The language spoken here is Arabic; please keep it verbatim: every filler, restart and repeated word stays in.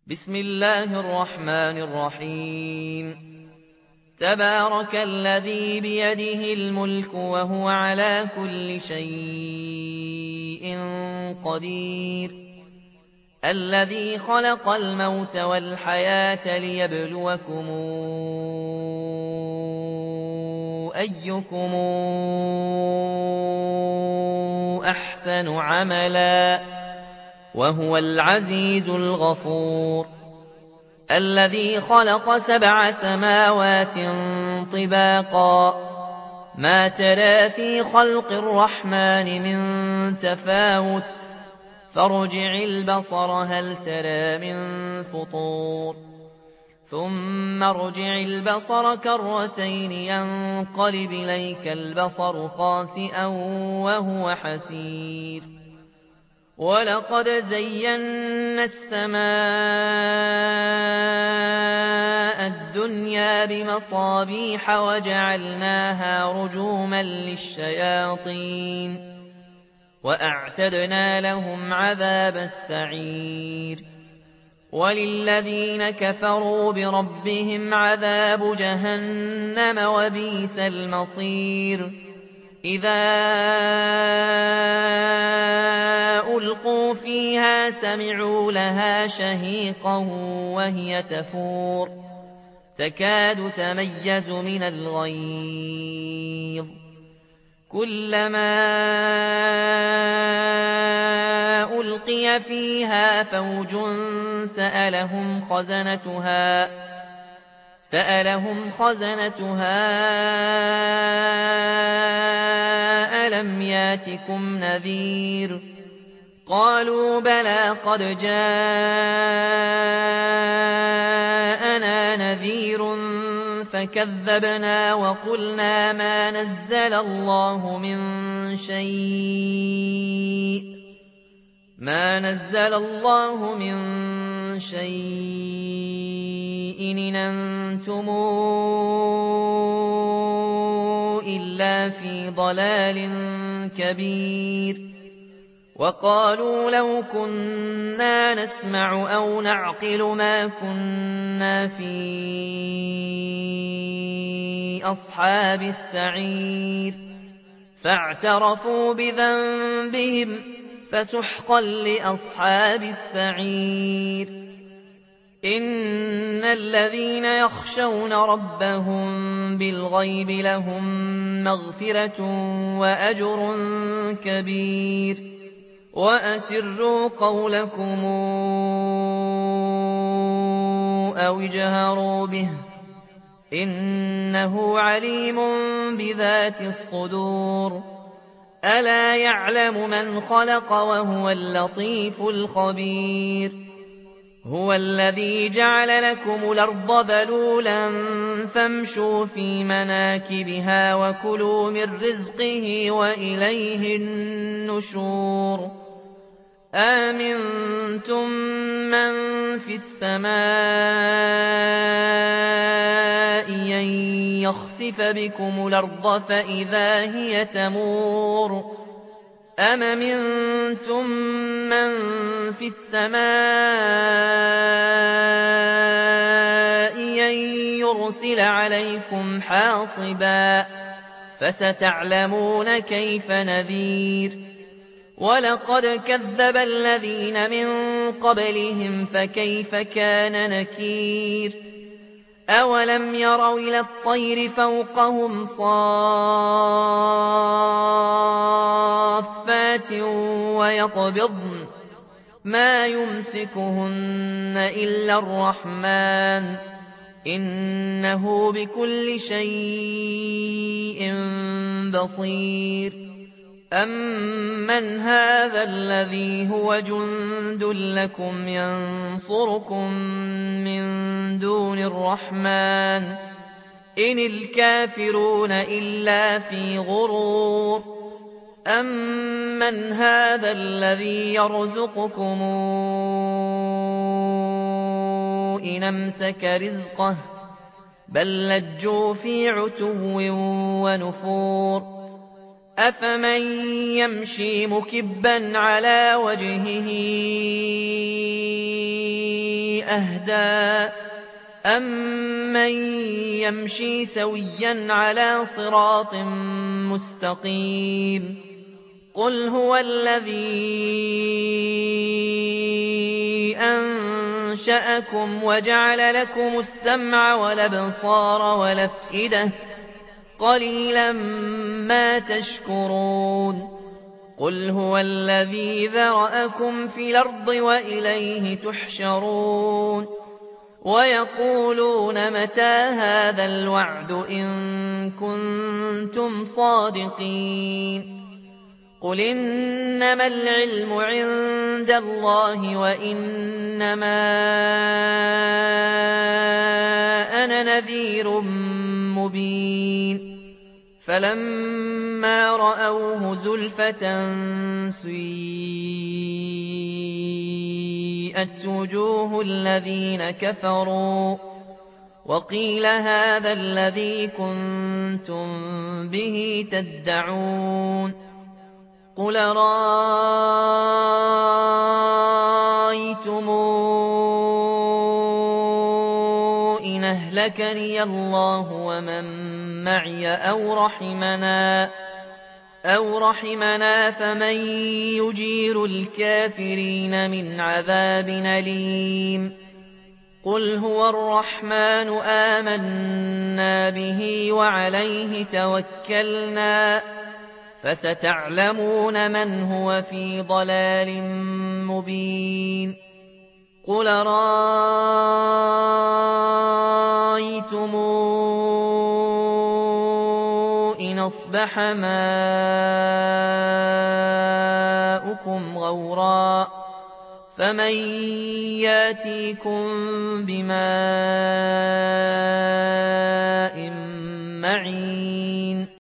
بسم الله الرحمن الرحيم تبارك الذي بيده الملك وهو على كل شيء قدير الذي خلق الموت والحياة ليبلوكم أيكم أحسن عملا وهو العزيز الغفور الذي خلق سبع سماوات طباقا ما ترى في خلق الرحمن من تفاوت فارجع البصر هل ترى من فطور ثم ارجع البصر كرتين ينقلب إليك البصر خاسئا وهو حسير ولقد زينا السماء الدنيا بمصابيح وجعلناها رجوما للشياطين وأعتدنا لهم عذاب السعير وللذين كفروا بربهم عذاب جهنم وبئس المصير إذا ألقوا فيها سمعوا لها شهيقا وهي تفور تكاد تميز من الغيظ كلما ألقي فيها فوج سألهم خزنتها سألهم خزنتها ألم ياتكم نذير قالوا بلى قد جاءنا نذير فكذبنا وقلنا ما نزل الله من شيء ما نزل الله من شيء إن أنتم إلا في ضلال كبير وقالوا لو كنا نسمع أو نعقل ما كنا في أصحاب السعير فاعترفوا بذنبهم فسحقا لأصحاب السعير إن الذين يخشون ربهم بالغيب لهم مغفرة وأجر كبير وأسروا قولكم أو اجهروا به إنه عليم بذات الصدور ألا يعلم من خلق وهو اللطيف الخبير هو الذي جعل لكم الأرض ذلولا فامشوا في مناكبها وكلوا من رزقه وإليه النشور آمنتم من في السماء أن يخسف بكم الأرض فإذا هي تمور أم منتم من في السماء أن يرسل عليكم حاصبا فستعلمون كيف نذير ولقد كذب الذين من قبلهم فكيف كان نكير أولم يروا إلى الطير فوقهم صافات ويقبضن ما يمسكهن إلا الرحمن إنه بكل شيء بصير أمن هذا الذي هو جند لكم ينصركم من دون الرحمن إن الكافرون إلا في غرور أمن هذا الذي يرزقكم إن أمسك رزقه بل لجوا في عتو ونفور أفمن يمشي مكبا على وجهه أهدى أمن يمشي سويا على صراط مستقيم قل هو الذي أنشأكم وجعل لكم السمع والأبصار والأفئدة قليلا ما تشكرون قل هو الذي ذرأكم في الأرض وإليه تحشرون ويقولون متى هذا الوعد إن كنتم صادقين قل إنما العلم عند الله وإنما أنا نذير مبين فلما رأوه زلفة سيئت وجوه الذين كفروا وقيل هذا الذي كنتم به تدعون قل رأيتم إن أهلكني الله ومن معي أو رحمنا أو رحمنا فمن يجير الكافرين من عذاب أليم قل هو الرحمن آمنا به وعليه توكلنا فستعلمون من هو في ضلال مبين قل رأيتم إن أصبح ماؤكم غورا فمن ياتيكم بماء معين